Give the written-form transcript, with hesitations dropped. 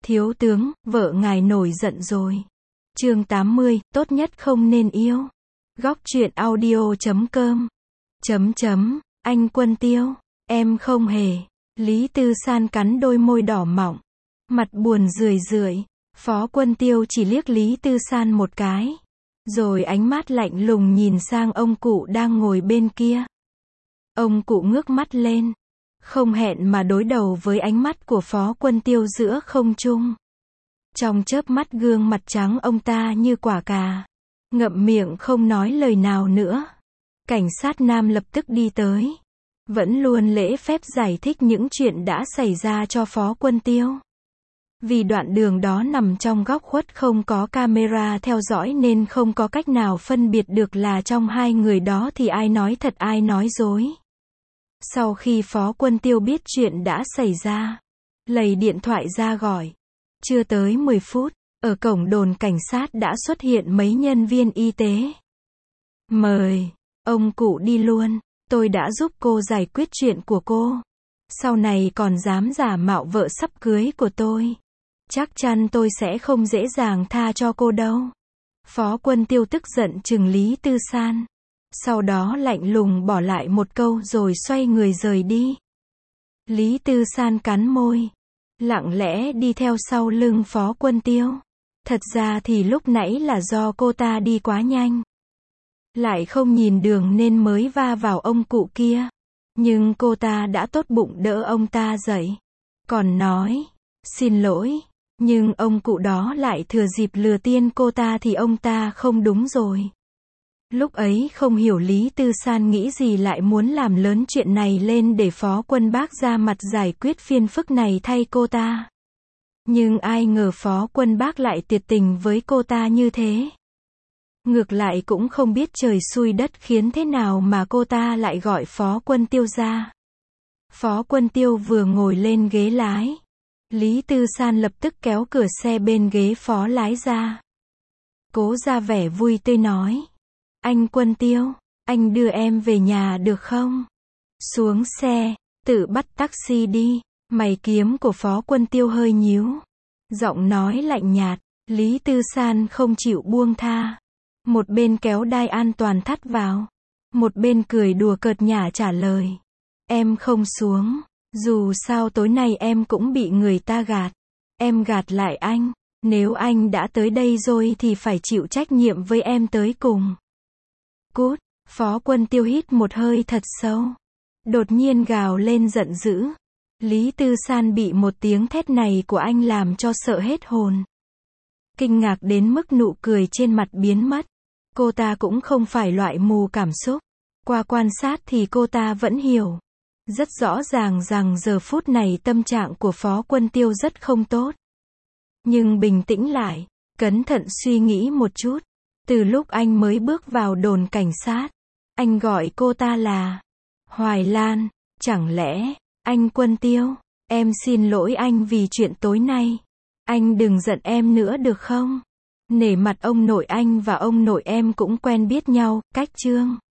Thiếu tướng, vợ ngài nổi giận rồi. Chương 80, tốt nhất không nên yêu. Góc truyện audio.com. Anh Quân Tiêu, em không hề. Lý Tư San cắn đôi môi đỏ mọng, mặt buồn rười rượi. Phó Quân Tiêu chỉ liếc Lý Tư San một cái, rồi ánh mắt lạnh lùng nhìn sang ông cụ đang ngồi bên kia. Ông cụ ngước mắt lên, không hẹn mà đối đầu với ánh mắt của Phó Quân Tiêu giữa không trung. Trong chớp mắt gương mặt trắng ông ta như quả cà, ngậm miệng không nói lời nào nữa. Cảnh sát nam lập tức đi tới, vẫn luôn lễ phép giải thích những chuyện đã xảy ra cho Phó Quân Tiêu. Vì đoạn đường đó nằm trong góc khuất không có camera theo dõi nên không có cách nào phân biệt được là trong hai người đó thì ai nói thật ai nói dối. Sau khi Phó Quân Tiêu biết chuyện đã xảy ra, lấy điện thoại ra gọi. Chưa tới 10 phút, ở cổng đồn cảnh sát đã xuất hiện mấy nhân viên y tế. Mời, ông cụ đi luôn, tôi đã giúp cô giải quyết chuyện của cô. Sau này còn dám giả mạo vợ sắp cưới của tôi, chắc chắn tôi sẽ không dễ dàng tha cho cô đâu. Phó Quân Tiêu tức giận trừng Lý Tư San. Sau đó lạnh lùng bỏ lại một câu rồi xoay người rời đi. Lý Tư San cắn môi, lặng lẽ đi theo sau lưng Phó Quân Tiêu. Thật ra thì lúc nãy là do cô ta đi quá nhanh, lại không nhìn đường nên mới va vào ông cụ kia. Nhưng cô ta đã tốt bụng đỡ ông ta dậy, còn nói, xin lỗi. Nhưng ông cụ đó lại thừa dịp lừa tiên cô ta thì ông ta không đúng rồi. Lúc ấy không hiểu Lý Tư San nghĩ gì lại muốn làm lớn chuyện này lên để Phó Quân Bác ra mặt giải quyết phiền phức này thay cô ta. Nhưng ai ngờ Phó Quân Bác lại tuyệt tình với cô ta như thế. Ngược lại cũng không biết trời xui đất khiến thế nào mà cô ta lại gọi Phó Quân Tiêu ra. Phó Quân Tiêu vừa ngồi lên ghế lái, Lý Tư San lập tức kéo cửa xe bên ghế phó lái ra. Cố ra vẻ vui tươi nói, anh Quân Tiêu, anh đưa em về nhà được không? Xuống xe, tự bắt taxi đi. Mày kiếm của Phó Quân Tiêu hơi nhíu, giọng nói lạnh nhạt. Lý Tư San không chịu buông tha, một bên kéo đai an toàn thắt vào, một bên cười đùa cợt nhả trả lời, em không xuống, dù sao tối nay em cũng bị người ta gạt. Em gạt lại anh, nếu anh đã tới đây rồi thì phải chịu trách nhiệm với em tới cùng. Cút. Phó Quân Tiêu hít một hơi thật sâu, đột nhiên gào lên giận dữ. Lý Tư San bị một tiếng thét này của anh làm cho sợ hết hồn, kinh ngạc đến mức nụ cười trên mặt biến mất. Cô ta cũng không phải loại mù cảm xúc, qua quan sát thì cô ta vẫn hiểu rất rõ ràng rằng giờ phút này tâm trạng của Phó Quân Tiêu rất không tốt. Nhưng bình tĩnh lại, cẩn thận suy nghĩ một chút. Từ lúc anh mới bước vào đồn cảnh sát, anh gọi cô ta là Hoài Lan. Chẳng lẽ, anh Quân Tiêu, em xin lỗi anh vì chuyện tối nay. Anh đừng giận em nữa được không? Nể mặt ông nội anh và ông nội em cũng quen biết nhau, cách chương.